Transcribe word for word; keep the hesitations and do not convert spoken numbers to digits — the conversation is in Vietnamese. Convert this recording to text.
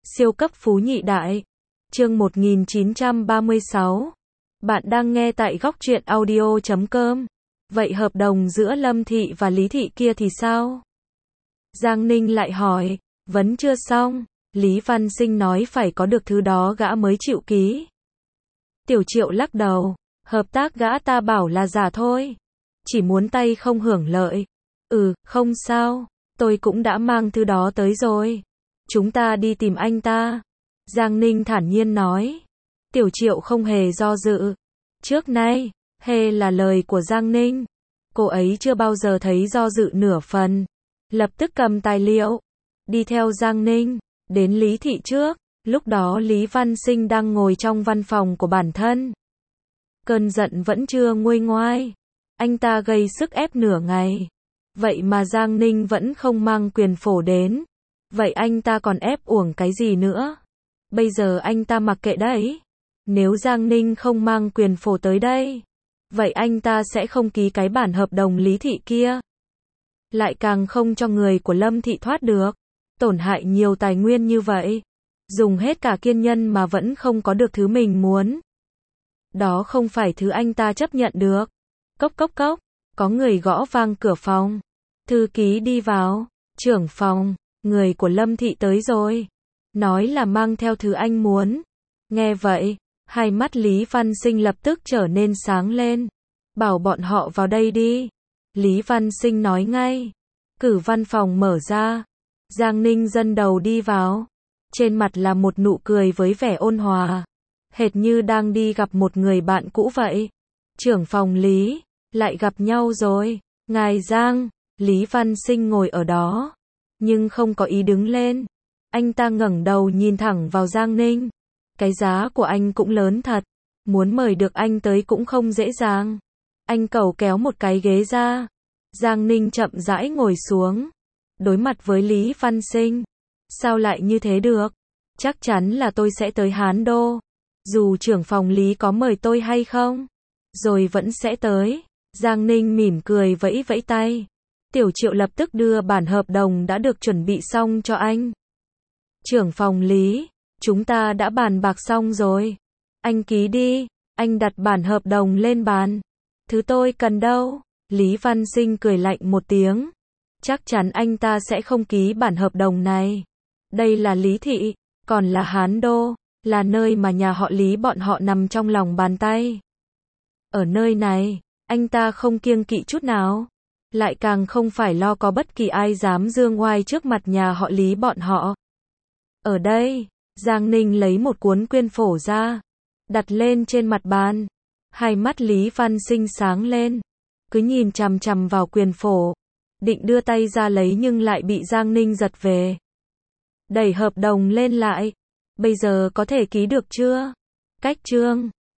Siêu cấp phú nhị đại. Chương một nghìn chín trăm ba mươi sáu. Bạn đang nghe tại góc truyện audio chấm com. Vậy hợp đồng giữa Lâm Thị và Lý Thị kia thì sao? Giang Ninh lại hỏi. Vẫn chưa xong. Lý Văn Sinh nói phải có được thứ đó gã mới chịu ký. Tiểu Triệu lắc đầu. Hợp tác gã ta bảo là giả thôi. Chỉ muốn tay không hưởng lợi. Ừ, không sao. Tôi cũng đã mang thứ đó tới rồi. Chúng ta đi tìm anh ta. Giang Ninh thản nhiên nói. Tiểu Triệu không hề do dự. Trước nay, hê là lời của Giang Ninh. Cô ấy chưa bao giờ thấy do dự nửa phần. Lập tức cầm tài liệu. Đi theo Giang Ninh. Đến Lý Thị trước. Lúc đó Lý Văn Sinh đang ngồi trong văn phòng của bản thân. Cơn giận vẫn chưa nguôi ngoai. Anh ta gây sức ép nửa ngày. Vậy mà Giang Ninh vẫn không mang quyền phổ đến. Vậy anh ta còn ép uổng cái gì nữa? Bây giờ anh ta mặc kệ đấy. Nếu Giang Ninh không mang quyền phổ tới đây, vậy anh ta sẽ không ký cái bản hợp đồng Lý Thị kia. Lại càng không cho người của Lâm Thị thoát được. Tổn hại nhiều tài nguyên như vậy. Dùng hết cả kiên nhẫn mà vẫn không có được thứ mình muốn. Đó không phải thứ anh ta chấp nhận được. Cốc cốc cốc. Có người gõ vang cửa phòng. Thư ký đi vào. Trưởng phòng. Người của Lâm Thị tới rồi. Nói là mang theo thứ anh muốn. Nghe vậy, hai mắt Lý Văn Sinh lập tức trở nên sáng lên. Bảo bọn họ vào đây đi. Lý Văn Sinh nói ngay. Cử văn phòng mở ra. Giang Ninh dẫn đầu đi vào. Trên mặt là một nụ cười với vẻ ôn hòa. Hệt như đang đi gặp một người bạn cũ vậy. Trưởng phòng Lý, lại gặp nhau rồi. Ngài Giang, Lý Văn Sinh ngồi ở đó. Nhưng không có ý đứng lên. Anh ta ngẩng đầu nhìn thẳng vào Giang Ninh. Cái giá của anh cũng lớn thật. Muốn mời được anh tới cũng không dễ dàng. Anh cầu kéo một cái ghế ra. Giang Ninh chậm rãi ngồi xuống. Đối mặt với Lý Văn Sinh. Sao lại như thế được? Chắc chắn là tôi sẽ tới Hán Đô. Dù trưởng phòng Lý có mời tôi hay không. Rồi vẫn sẽ tới. Giang Ninh mỉm cười vẫy vẫy tay. Tiểu Triệu lập tức đưa bản hợp đồng đã được chuẩn bị xong cho anh. Trưởng phòng Lý, chúng ta đã bàn bạc xong rồi. Anh ký đi. Anh đặt bản hợp đồng lên bàn. Thứ tôi cần đâu? Lý Văn Sinh cười lạnh một tiếng. Chắc chắn anh ta sẽ không ký bản hợp đồng này. Đây là Lý Thị, còn là Hán Đô, là nơi mà nhà họ Lý bọn họ nằm trong lòng bàn tay. Ở nơi này, anh ta không kiêng kỵ chút nào. Lại càng không phải lo có bất kỳ ai dám dương oai trước mặt nhà họ Lý bọn họ. Ở đây, Giang Ninh lấy một cuốn quyên phổ ra, đặt lên trên mặt bàn. Hai mắt Lý Văn Sinh sáng lên, cứ nhìn chằm chằm vào quyên phổ. Định đưa tay ra lấy nhưng lại bị Giang Ninh giật về. Đẩy hợp đồng lên lại. Bây giờ có thể ký được chưa? Cách chương.